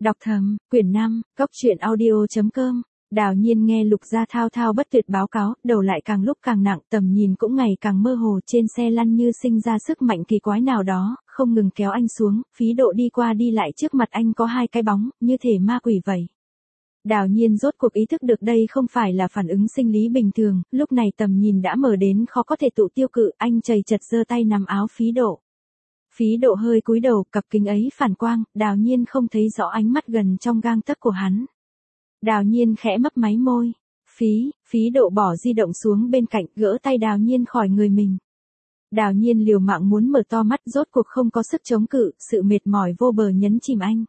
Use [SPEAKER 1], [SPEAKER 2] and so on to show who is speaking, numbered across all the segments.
[SPEAKER 1] Đọc thầm, quyển 5, Cốc truyện audio.com. Đào Nhiên nghe Lục Gia thao thao bất tuyệt báo cáo, đầu lại càng lúc càng nặng, tầm nhìn cũng ngày càng mơ hồ, trên xe lăn như sinh ra sức mạnh kỳ quái nào đó, không ngừng kéo anh xuống, Phí Độ đi qua đi lại trước mặt anh có hai cái bóng, như thể ma quỷ vậy. Đào Nhiên rốt cuộc ý thức được đây không phải là phản ứng sinh lý bình thường, lúc này tầm nhìn đã mở đến khó có thể tụ tiêu cự, anh chầy chật giơ tay nắm áo Phí Độ. Phí Độ hơi cúi đầu, cặp kính ấy phản quang, Đào Nhiên không thấy rõ ánh mắt gần trong gang tấc của hắn. Đào Nhiên khẽ mấp máy môi. Phí Độ bỏ di động xuống bên cạnh, gỡ tay Đào Nhiên khỏi người mình. Đào Nhiên liều mạng muốn mở to mắt, rốt cuộc không có sức chống cự, sự mệt mỏi vô bờ nhấn chìm anh.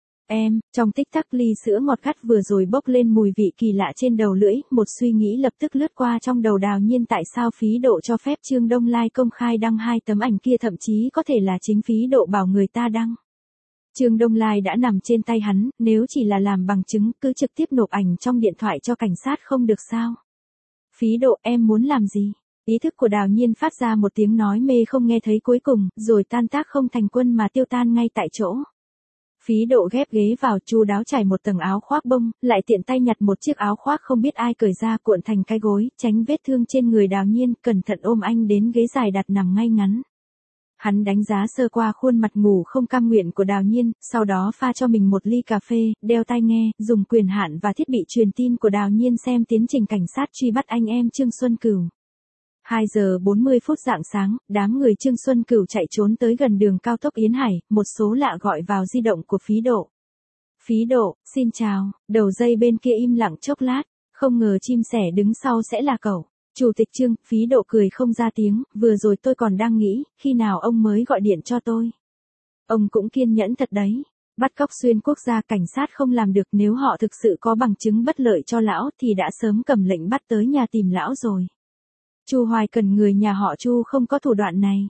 [SPEAKER 1] Trong tích tắc ly sữa ngọt gắt vừa rồi bốc lên mùi vị kỳ lạ trên đầu lưỡi, một suy nghĩ lập tức lướt qua trong đầu Đào Nhiên, tại sao Phí Độ cho phép Trương Đông Lai công khai đăng hai tấm ảnh kia, thậm chí có thể là chính Phí Độ bảo người ta đăng. Trương Đông Lai đã nằm trên tay hắn, nếu chỉ là làm bằng chứng, cứ trực tiếp nộp ảnh trong điện thoại cho cảnh sát không được sao? Phí Độ, em muốn làm gì? Ý thức của Đào Nhiên phát ra một tiếng nói mê không nghe thấy cuối cùng, rồi tan tác không thành quân mà tiêu tan ngay tại chỗ. Phí Độ ghép ghế vào, chu đáo trải một tầng áo khoác bông, lại tiện tay nhặt một chiếc áo khoác không biết ai cởi ra cuộn thành cái gối, tránh vết thương trên người Đào Nhiên, cẩn thận ôm anh đến ghế dài đặt nằm ngay ngắn. Hắn đánh giá sơ qua khuôn mặt ngủ không cam nguyện của Đào Nhiên, sau đó pha cho mình một ly cà phê, đeo tai nghe, dùng quyền hạn và thiết bị truyền tin của Đào Nhiên xem tiến trình cảnh sát truy bắt anh em Trương Xuân Cửu. 2 giờ 40 phút rạng sáng, đám người Trương Xuân Cửu chạy trốn tới gần đường cao tốc Yến Hải, một số lạ gọi vào di động của Phí Độ. Phí Độ, xin chào, đầu dây bên kia im lặng chốc lát, không ngờ chim sẻ đứng sau sẽ là cậu. Chủ tịch Trương, Phí Độ cười không ra tiếng, vừa rồi tôi còn đang nghĩ, khi nào ông mới gọi điện cho tôi. Ông cũng kiên nhẫn thật đấy. Bắt cóc xuyên quốc gia cảnh sát không làm được, nếu họ thực sự có bằng chứng bất lợi cho lão thì đã sớm cầm lệnh bắt tới nhà tìm lão rồi. Chu Hoài Cần người nhà họ Chu không có thủ đoạn này.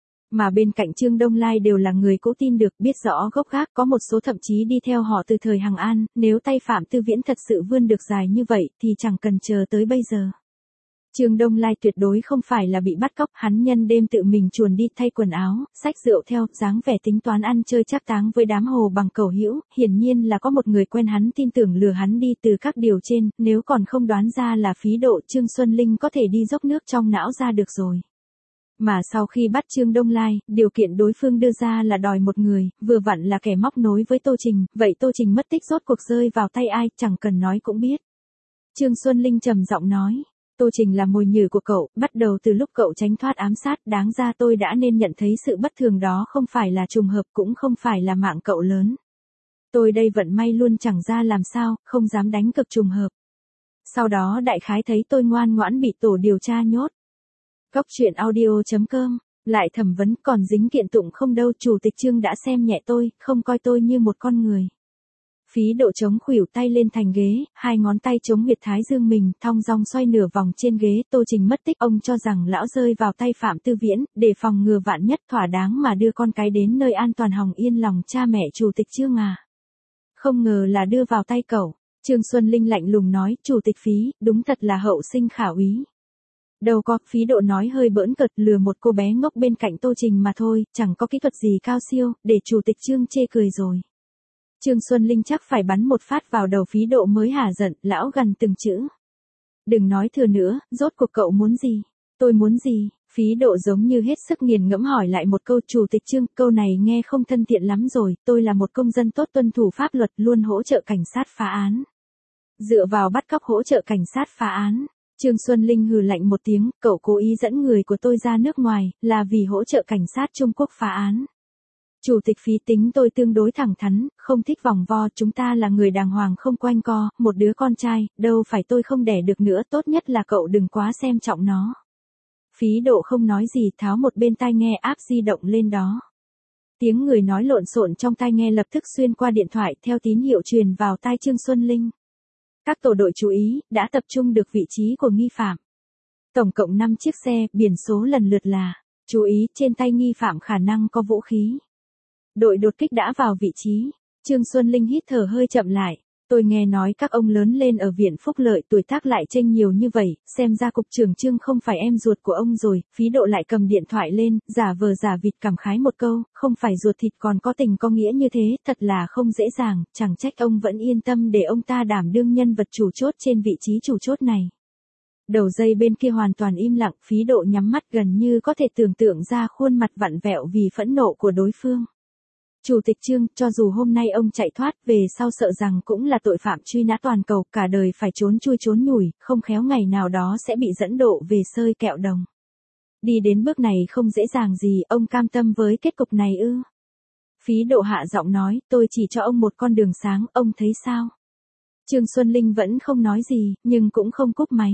[SPEAKER 1] Mà bên cạnh Trương Đông Lai đều là người cũ tin được, biết rõ gốc gác, có một số thậm chí đi theo họ từ thời Hằng An, nếu tay Phạm Tư Viễn thật sự vươn được dài như vậy thì chẳng cần chờ tới bây giờ. Trương Đông Lai tuyệt đối không phải là bị bắt cóc, hắn nhân đêm tự mình chuồn đi thay quần áo, xách rượu theo, dáng vẻ tính toán ăn chơi trác táng với đám hồ bằng cẩu hữu, hiển nhiên là có một người quen hắn tin tưởng lừa hắn đi từ các điều trên, nếu còn không đoán ra là Phí Độ, Trương Xuân Linh có thể đi dốc nước trong não ra được rồi. Mà sau khi bắt Trương Đông Lai, điều kiện đối phương đưa ra là đòi một người, vừa vặn là kẻ móc nối với Tô Trình, vậy Tô Trình mất tích rốt cuộc rơi vào tay ai, chẳng cần nói cũng biết. Trương Xuân Linh trầm giọng nói. Tô Trình là mồi nhử của cậu, bắt đầu từ lúc cậu tránh thoát ám sát, đáng ra tôi đã nên nhận thấy sự bất thường đó không phải là trùng hợp, cũng không phải là mạng cậu lớn. Tôi đây vận may luôn chẳng ra làm sao, không dám đánh cực trùng hợp. Sau đó đại khái thấy tôi ngoan ngoãn bị tổ điều tra nhốt. Cốc truyện audio.com, lại thẩm vấn còn dính kiện tụng không đâu, chủ tịch Trương đã xem nhẹ tôi, không coi tôi như một con người. Phí Độ chống khuỷu tay lên thành ghế, hai ngón tay chống huyệt thái dương mình, thong dong xoay nửa vòng trên ghế. Tô Trình mất tích, ông cho rằng lão rơi vào tay Phạm Tư Viễn, để phòng ngừa vạn nhất, thỏa đáng mà đưa con cái đến nơi an toàn hòng yên lòng cha mẹ chủ tịch Trương à. Không ngờ là đưa vào tay cậu. Trương Xuân Linh lạnh lùng nói, chủ tịch Phí, đúng thật là hậu sinh khả úy. Đâu có, Phí Độ nói hơi bỡn cợt, lừa một cô bé ngốc bên cạnh Tô Trình mà thôi, chẳng có kỹ thuật gì cao siêu, để chủ tịch Trương chê cười rồi. Trương Xuân Linh chắc phải bắn một phát vào đầu Phí Độ mới hả giận, lão gần từng chữ. Đừng nói thừa nữa, rốt cuộc cậu muốn gì? Tôi muốn gì? Phí Độ giống như hết sức nghiền ngẫm hỏi lại một câu, chủ tịch Trương, câu này nghe không thân thiện lắm rồi, tôi là một công dân tốt tuân thủ pháp luật, luôn hỗ trợ cảnh sát phá án. Dựa vào bắt cóc hỗ trợ cảnh sát phá án. Trương Xuân Linh hừ lạnh một tiếng, cậu cố ý dẫn người của tôi ra nước ngoài, là vì hỗ trợ cảnh sát Trung Quốc phá án. Chủ tịch Phí, tính tôi tương đối thẳng thắn, không thích vòng vo, chúng ta là người đàng hoàng không quanh co, một đứa con trai, đâu phải tôi không đẻ được nữa, tốt nhất là cậu đừng quá xem trọng nó. Phí Độ không nói gì, tháo một bên tai nghe áp di động lên đó. Tiếng người nói lộn xộn trong tai nghe lập tức xuyên qua điện thoại theo tín hiệu truyền vào tai Trương Xuân Linh. Các tổ đội chú ý, đã tập trung được vị trí của nghi phạm. Tổng cộng 5 chiếc xe, biển số lần lượt là, chú ý, trên tay nghi phạm khả năng có vũ khí. Đội đột kích đã vào vị trí. Trương Xuân Linh hít thở hơi chậm lại. Tôi nghe nói các ông lớn lên ở viện phúc lợi tuổi tác lại chênh nhiều như vậy, xem ra cục trưởng Trương không phải em ruột của ông rồi, Phí Độ lại cầm điện thoại lên, giả vờ giả vịt cảm khái một câu, không phải ruột thịt còn có tình có nghĩa như thế, thật là không dễ dàng, chẳng trách ông vẫn yên tâm để ông ta đảm đương nhân vật chủ chốt trên vị trí chủ chốt này. Đầu dây bên kia hoàn toàn im lặng, Phí Độ nhắm mắt gần như có thể tưởng tượng ra khuôn mặt vặn vẹo vì phẫn nộ của đối phương. Chủ tịch Trương, cho dù hôm nay ông chạy thoát, về sau sợ rằng cũng là tội phạm truy nã toàn cầu, cả đời phải trốn chui trốn nhủi, không khéo ngày nào đó sẽ bị dẫn độ về sơi kẹo đồng. Đi đến bước này không dễ dàng gì, ông cam tâm với kết cục này ư? Phí Độ hạ giọng nói, tôi chỉ cho ông một con đường sáng, ông thấy sao? Trương Xuân Linh vẫn không nói gì, nhưng cũng không cúp máy.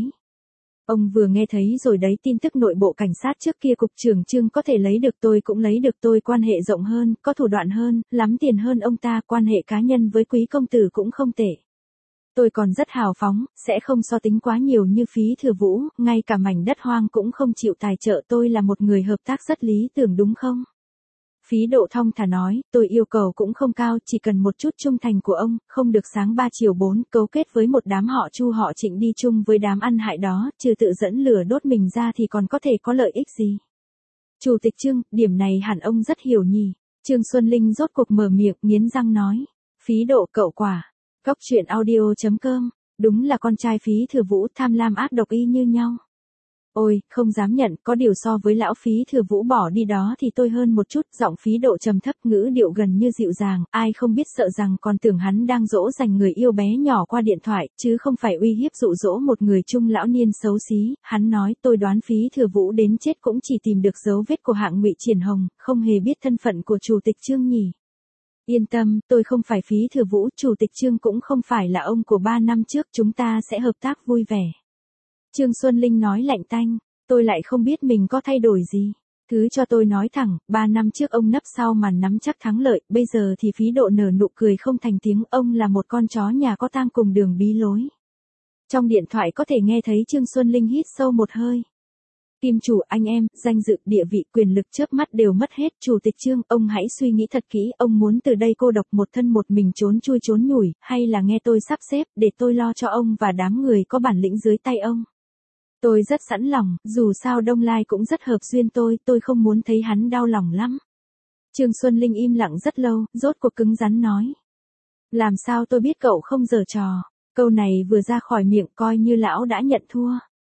[SPEAKER 1] Ông vừa nghe thấy rồi đấy, tin tức nội bộ cảnh sát trước kia cục trưởng Trương có thể lấy được tôi cũng lấy được tôi, quan hệ rộng hơn, có thủ đoạn hơn, lắm tiền hơn ông ta, quan hệ cá nhân với quý công tử cũng không tệ. Tôi còn rất hào phóng, sẽ không so tính quá nhiều như Phí Thừa Vũ, ngay cả mảnh đất hoang cũng không chịu tài trợ, tôi là một người hợp tác rất lý tưởng đúng không? Phí Độ thong thả nói, tôi yêu cầu cũng không cao, chỉ cần một chút trung thành của ông, không được sáng 3 chiều 4, cấu kết với một đám họ Chu họ Trịnh đi chung với đám ăn hại đó, trừ tự dẫn lửa đốt mình ra thì còn có thể có lợi ích gì. Chủ tịch Trương, điểm này hẳn ông rất hiểu nhỉ. Trương Xuân Linh rốt cuộc mở miệng, nghiến răng nói. Phí Độ cậu quả. Cóc truyện audio.com, đúng là con trai Phí Thừa Vũ, tham lam ác độc y như nhau. Ôi, không dám nhận, có điều so với lão Phí Thừa Vũ bỏ đi đó thì tôi hơn một chút, giọng Phí Độ trầm thấp, ngữ điệu gần như dịu dàng, ai không biết sợ rằng còn tưởng hắn đang dỗ dành người yêu bé nhỏ qua điện thoại, chứ không phải uy hiếp dụ dỗ một người trung lão niên xấu xí. Hắn nói, tôi đoán Phí Thừa Vũ đến chết cũng chỉ tìm được dấu vết của hạng Ngụy Triển Hồng, không hề biết thân phận của chủ tịch Trương nhỉ. Yên tâm, tôi không phải Phí Thừa Vũ, chủ tịch Trương cũng không phải là ông của 3 năm trước, chúng ta sẽ hợp tác vui vẻ. Trương Xuân Linh nói lạnh tanh, tôi lại không biết mình có thay đổi gì. Thứ cho tôi nói thẳng, 3 năm trước ông nấp sau màn nắm chắc thắng lợi, bây giờ thì Phí Độ nở nụ cười không thành tiếng, ông là một con chó nhà có tang cùng đường bí lối. Trong điện thoại có thể nghe thấy Trương Xuân Linh hít sâu một hơi. Kim chủ, anh em, danh dự, địa vị, quyền lực chớp mắt đều mất hết. Chủ tịch Trương, ông hãy suy nghĩ thật kỹ, ông muốn từ đây cô độc một thân một mình trốn chui trốn nhủi, hay là nghe tôi sắp xếp, để tôi lo cho ông và đám người có bản lĩnh dưới tay ông. Tôi rất sẵn lòng, dù sao Đông Lai cũng rất hợp duyên tôi không muốn thấy hắn đau lòng lắm. Trương Xuân Linh im lặng rất lâu, rốt cuộc cứng rắn nói. Làm sao tôi biết cậu không giở trò, câu này vừa ra khỏi miệng coi như lão đã nhận thua.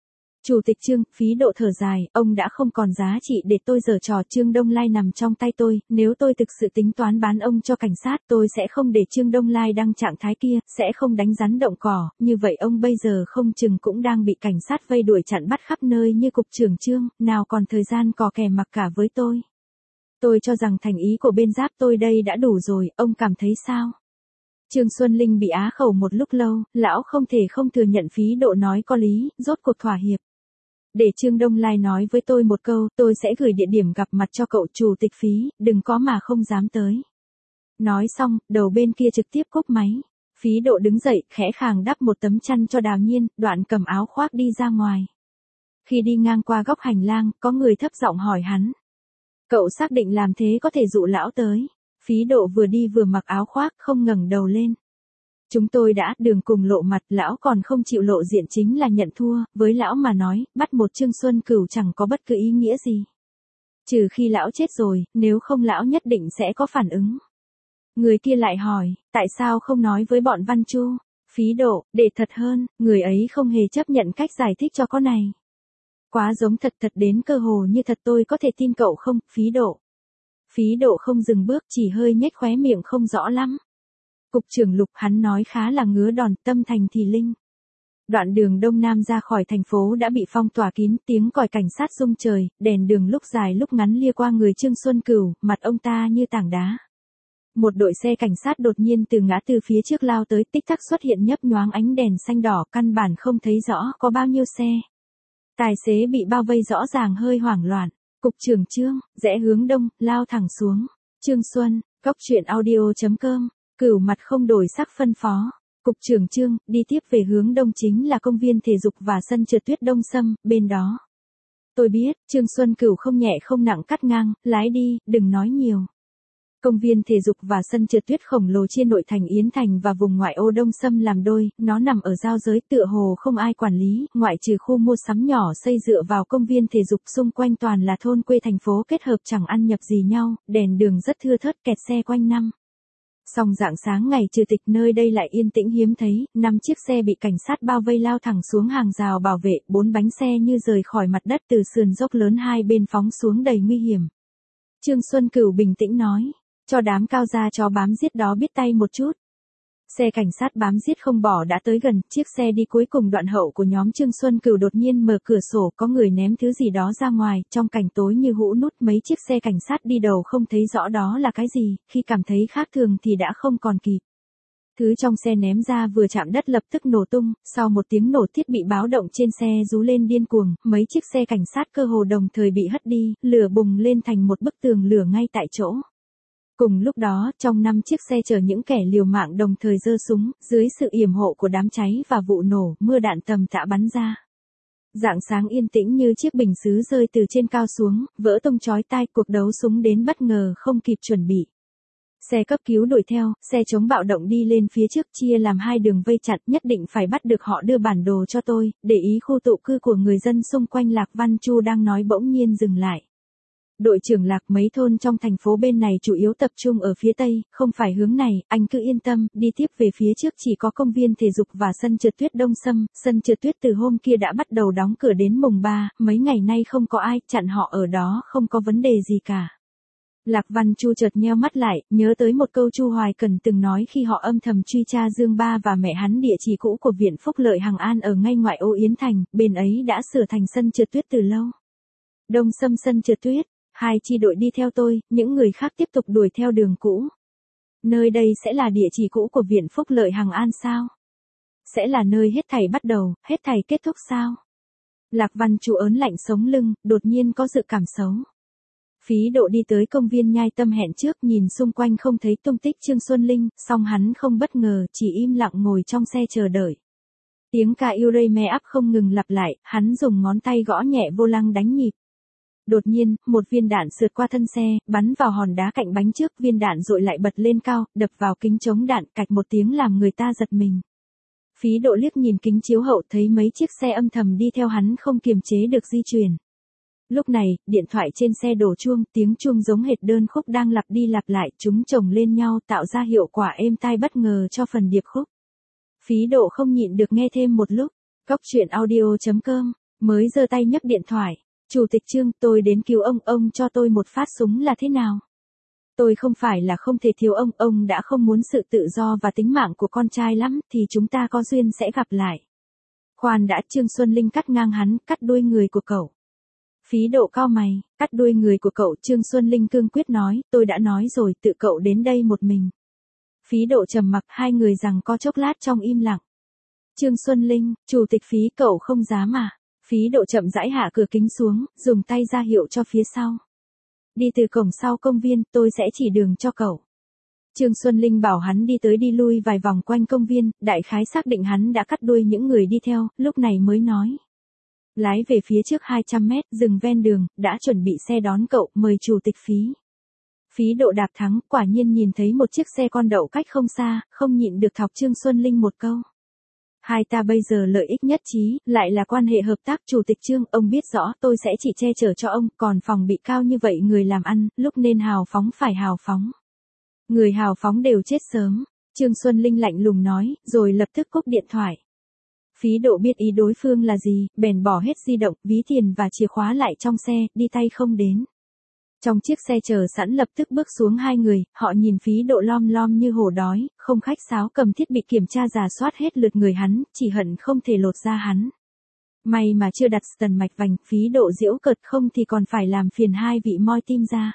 [SPEAKER 1] Chủ tịch Trương, Phí Độ thở dài, ông đã không còn giá trị để tôi giở trò. Trương Đông Lai nằm trong tay tôi, nếu tôi thực sự tính toán bán ông cho cảnh sát, tôi sẽ không để Trương Đông Lai đăng trạng thái kia, sẽ không đánh rắn động cỏ, như vậy ông bây giờ không chừng cũng đang bị cảnh sát vây đuổi chặn bắt khắp nơi như cục trưởng Trương, nào còn thời gian cò kè mặc cả với tôi. Tôi cho rằng thành ý của bên giáp tôi đây đã đủ rồi, ông cảm thấy sao? Trương Xuân Linh bị á khẩu một lúc lâu, lão không thể không thừa nhận Phí Độ nói có lý, rốt cuộc thỏa hiệp. Để Trương Đông Lai nói với tôi một câu, tôi sẽ gửi địa điểm gặp mặt cho cậu. Chủ tịch Phí, đừng có mà không dám tới. Nói xong, đầu bên kia trực tiếp cúp máy. Phí Độ đứng dậy, khẽ khàng đắp một tấm chăn cho Đào Nhiên, đoạn cầm áo khoác đi ra ngoài. Khi đi ngang qua góc hành lang, có người thấp giọng hỏi hắn. Cậu xác định làm thế có thể dụ lão tới. Phí Độ vừa đi vừa mặc áo khoác, không ngẩng đầu lên. Chúng tôi đã đường cùng lộ mặt, lão còn không chịu lộ diện chính là nhận thua, với lão mà nói, bắt một Trương Xuân Cửu chẳng có bất cứ ý nghĩa gì. Trừ khi lão chết rồi, nếu không lão nhất định sẽ có phản ứng. Người kia lại hỏi, tại sao không nói với bọn Văn Chu? Phí Độ, để thật hơn, người ấy không hề chấp nhận cách giải thích cho con này. Quá giống thật đến cơ hồ như thật, tôi có thể tin cậu không, Phí Độ? Phí Độ không dừng bước, chỉ hơi nhếch khóe miệng không rõ lắm. Cục trưởng Lục, hắn nói khá là ngứa đòn, tâm thành thì linh. Đoạn đường đông nam ra khỏi thành phố đã bị phong tỏa kín, tiếng còi cảnh sát rung trời, đèn đường lúc dài lúc ngắn lia qua người Trương Xuân Cửu, mặt ông ta như tảng đá. Một đội xe cảnh sát đột nhiên từ ngã tư phía trước lao tới, tích tắc xuất hiện nhấp nhoáng ánh đèn xanh đỏ, căn bản không thấy rõ có bao nhiêu xe. Tài xế bị bao vây rõ ràng hơi hoảng loạn. Cục trưởng Trương, rẽ hướng đông, lao thẳng xuống. Trương Xuân, cóc truyện audio.com. Cửu mặt không đổi sắc phân phó. Cục trưởng Trương, đi tiếp về hướng đông chính là công viên thể dục và sân trượt tuyết Đông Sâm, bên đó. Tôi biết, Trương Xuân Cửu không nhẹ không nặng cắt ngang, lái đi, đừng nói nhiều. Công viên thể dục và sân trượt tuyết khổng lồ chia nội thành Yến Thành và vùng ngoại ô Đông Xâm làm đôi, nó nằm ở giao giới tựa hồ không ai quản lý, ngoại trừ khu mua sắm nhỏ xây dựa vào công viên thể dục xung quanh toàn là thôn quê thành phố kết hợp chẳng ăn nhập gì nhau, đèn đường rất thưa thớt kẹt xe quanh năm. Song rạng sáng ngày trừ tịch nơi đây lại yên tĩnh hiếm thấy, 5 chiếc xe bị cảnh sát bao vây lao thẳng xuống hàng rào bảo vệ, 4 bánh xe như rời khỏi mặt đất từ sườn dốc lớn hai bên phóng xuống đầy nguy hiểm. Trương Xuân Cửu bình tĩnh nói, cho đám cao gia chó bám giết đó biết tay một chút. Xe cảnh sát bám giết không bỏ đã tới gần, chiếc xe đi cuối cùng đoạn hậu của nhóm Trương Xuân Cửu đột nhiên mở cửa sổ, có người ném thứ gì đó ra ngoài, trong cảnh tối như hũ nút, mấy chiếc xe cảnh sát đi đầu không thấy rõ đó là cái gì, khi cảm thấy khác thường thì đã không còn kịp. Thứ trong xe ném ra vừa chạm đất lập tức nổ tung, sau một tiếng nổ thiết bị báo động trên xe rú lên điên cuồng, mấy chiếc xe cảnh sát cơ hồ đồng thời bị hất đi, lửa bùng lên thành một bức tường lửa ngay tại chỗ. Cùng lúc đó, trong 5 chiếc xe chở những kẻ liều mạng đồng thời giơ súng, dưới sự yểm hộ của đám cháy và vụ nổ, mưa đạn tầm tã bắn ra. Rạng sáng yên tĩnh như chiếc bình sứ rơi từ trên cao xuống, vỡ tung chói tai, cuộc đấu súng đến bất ngờ không kịp chuẩn bị. Xe cấp cứu đuổi theo, xe chống bạo động đi lên phía trước chia làm hai đường vây chặt, nhất định phải bắt được họ đưa bản đồ cho tôi, để ý khu tụ cư của người dân xung quanh. Lạc Văn Chu đang nói bỗng nhiên dừng lại. Đội trưởng Lạc, mấy thôn trong thành phố bên này chủ yếu tập trung ở phía tây, không phải hướng này, anh cứ yên tâm, đi tiếp về phía trước chỉ có công viên thể dục và sân trượt tuyết Đông Xâm, sân trượt tuyết từ hôm kia đã bắt đầu đóng cửa đến mùng 3, mấy ngày nay không có ai, chặn họ ở đó không có vấn đề gì cả. Lạc Văn Chu chợt nheo mắt lại, nhớ tới một câu Chu Hoài Cần từng nói khi họ âm thầm truy tra Dương Ba và mẹ hắn địa chỉ cũ của Viện Phúc Lợi Hằng An ở ngay ngoại ô Yến Thành, bên ấy đã sửa thành sân trượt tuyết từ lâu. Đông Xâm sân trượt tuyết. Hai chi đội đi theo tôi, những người khác tiếp tục đuổi theo đường cũ. Nơi đây sẽ là địa chỉ cũ của Viện Phúc Lợi Hằng An sao? Sẽ là nơi hết thảy bắt đầu, hết thảy kết thúc sao? Lạc Văn Chu ớn lạnh sống lưng, đột nhiên có dự cảm xấu. Phí Độ đi tới công viên Nhai Tâm hẹn trước, nhìn xung quanh không thấy tung tích Trương Xuân Linh, song hắn không bất ngờ, chỉ im lặng ngồi trong xe chờ đợi. Tiếng ca Ureme Up không ngừng lặp lại, hắn dùng ngón tay gõ nhẹ vô lăng đánh nhịp. Đột nhiên, một viên đạn sượt qua thân xe, bắn vào hòn đá cạnh bánh trước, viên đạn dội lại bật lên cao, đập vào kính chống đạn, cạch một tiếng làm người ta giật mình. Phí Độ liếc nhìn kính chiếu hậu thấy mấy chiếc xe âm thầm đi theo hắn không kiềm chế được di chuyển. Lúc này, điện thoại trên xe đổ chuông, tiếng chuông giống hệt đơn khúc đang lặp đi lặp lại, chúng chồng lên nhau tạo ra hiệu quả êm tai bất ngờ cho phần điệp khúc. Phí Độ không nhịn được nghe thêm một lúc. Cóc truyện audio.com, mới giơ tay nhấc điện thoại. Chủ tịch Trương, tôi đến cứu ông cho tôi một phát súng là thế nào? Tôi không phải là không thể thiếu ông đã không muốn sự tự do và tính mạng của con trai lắm, thì chúng ta có duyên sẽ gặp lại. Khoan đã, Trương Xuân Linh cắt ngang hắn, cắt đuôi người của cậu. Phí Độ cau mày, cắt đuôi người của cậu, Trương Xuân Linh cương quyết nói, tôi đã nói rồi, tự cậu đến đây một mình. Phí Độ trầm mặc, hai người giằng co chốc lát trong im lặng. Trương Xuân Linh, chủ tịch Phí, cậu không dám à? Phí Độ chậm rãi hạ cửa kính xuống, dùng tay ra hiệu cho phía sau. Đi từ cổng sau công viên, tôi sẽ chỉ đường cho cậu. Trương Xuân Linh bảo hắn đi tới đi lui vài vòng quanh công viên, đại khái xác định hắn đã cắt đuôi những người đi theo, lúc này mới nói. Lái về phía trước 200 mét, dừng ven đường, đã chuẩn bị xe đón cậu, mời chủ tịch Phí. Phí Độ đạp thắng, quả nhiên nhìn thấy một chiếc xe con đậu cách không xa, không nhịn được thọc Trương Xuân Linh một câu. Hai ta bây giờ lợi ích nhất trí, lại là quan hệ hợp tác. Chủ tịch Trương, ông biết rõ tôi sẽ chỉ che chở cho ông, còn phòng bị cao như vậy người làm ăn, lúc nên hào phóng phải hào phóng. Người hào phóng đều chết sớm. Trương Xuân Linh lạnh lùng nói, rồi lập tức cúp điện thoại. Phí Độ biết ý đối phương là gì, bèn bỏ hết di động, ví tiền và chìa khóa lại trong xe, đi tay không đến. Trong chiếc xe chờ sẵn lập tức bước xuống hai người, họ nhìn Phí Độ lom lom như hổ đói, không khách sáo cầm thiết bị kiểm tra rà soát hết lượt người hắn, chỉ hận không thể lột ra hắn. May mà chưa đặt tần mạch vành, Phí Độ giễu cợt, không thì còn phải làm phiền hai vị moi tim ra.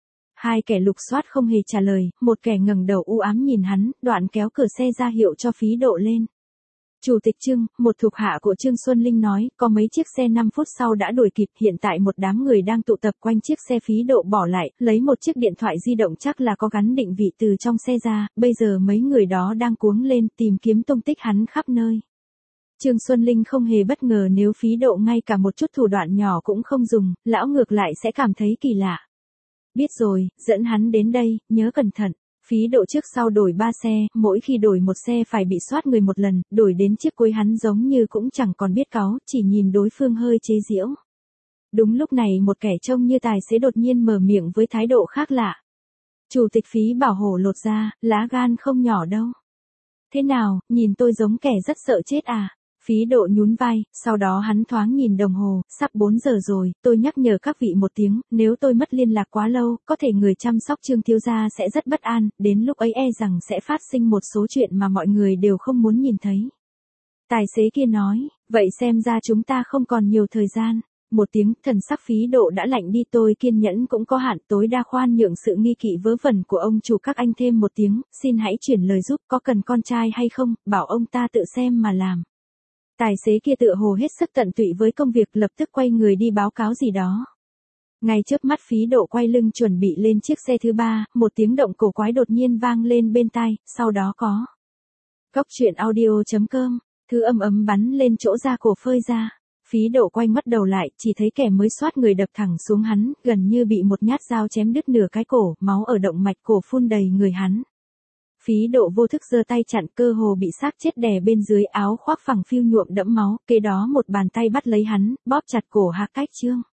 [SPEAKER 1] Hai kẻ lục soát không hề trả lời, một kẻ ngẩng đầu u ám nhìn hắn, đoạn kéo cửa xe ra hiệu cho Phí Độ lên. Chủ tịch Trương, một thuộc hạ của Trương Xuân Linh nói, có mấy chiếc xe 5 phút sau đã đuổi kịp, hiện tại một đám người đang tụ tập quanh chiếc xe. Phí Độ bỏ lại, lấy một chiếc điện thoại di động chắc là có gắn định vị từ trong xe ra, bây giờ mấy người đó đang cuống lên tìm kiếm tung tích hắn khắp nơi. Trương Xuân Linh không hề bất ngờ nếu Phí Độ ngay cả một chút thủ đoạn nhỏ cũng không dùng, lão ngược lại sẽ cảm thấy kỳ lạ. Biết rồi, dẫn hắn đến đây, nhớ cẩn thận. Phí độ trước sau đổi 3 xe, mỗi khi đổi một xe phải bị soát người một lần, đổi đến chiếc cuối hắn giống như cũng chẳng còn biết cáu, chỉ nhìn đối phương hơi chế giễu. Đúng lúc này một kẻ trông như tài xế đột nhiên mở miệng với thái độ khác lạ. Chủ tịch Phí Bảo hổ lột ra, lá gan không nhỏ đâu. Thế nào, nhìn tôi giống kẻ rất sợ chết à? Phí độ nhún vai, sau đó hắn thoáng nhìn đồng hồ, sắp 4 giờ rồi, tôi nhắc nhở các vị một tiếng, nếu tôi mất liên lạc quá lâu, có thể người chăm sóc Trương thiếu gia sẽ rất bất an, đến lúc ấy e rằng sẽ phát sinh một số chuyện mà mọi người đều không muốn nhìn thấy. Tài xế kia nói, vậy xem ra chúng ta không còn nhiều thời gian. Một tiếng, thần sắc Phí độ đã lạnh đi, tôi kiên nhẫn cũng có hạn, tối đa khoan nhượng sự nghi kỵ vớ vẩn của ông chủ các anh thêm một tiếng, xin hãy chuyển lời giúp, có cần con trai hay không, bảo ông ta tự xem mà làm. Tài xế kia tựa hồ hết sức tận tụy với công việc, lập tức quay người đi báo cáo gì đó. Ngay chớp mắt Phí độ quay lưng chuẩn bị lên chiếc xe thứ 3, một tiếng động cổ quái đột nhiên vang lên bên tai, sau đó có. Cốc truyện audio.com, thứ ầm ầm bắn lên chỗ da cổ phơi ra. Phí độ quay mất đầu lại, chỉ thấy kẻ mới soát người đập thẳng xuống hắn, gần như bị một nhát dao chém đứt nửa cái cổ, máu ở động mạch cổ phun đầy người hắn. Phí độ vô thức giơ tay chặn, cơ hồ bị xác chết đè bên dưới áo khoác phẳng phiu nhuộm đẫm máu, kế đó một bàn tay bắt lấy hắn, bóp chặt cổ Hạc Cách Trương.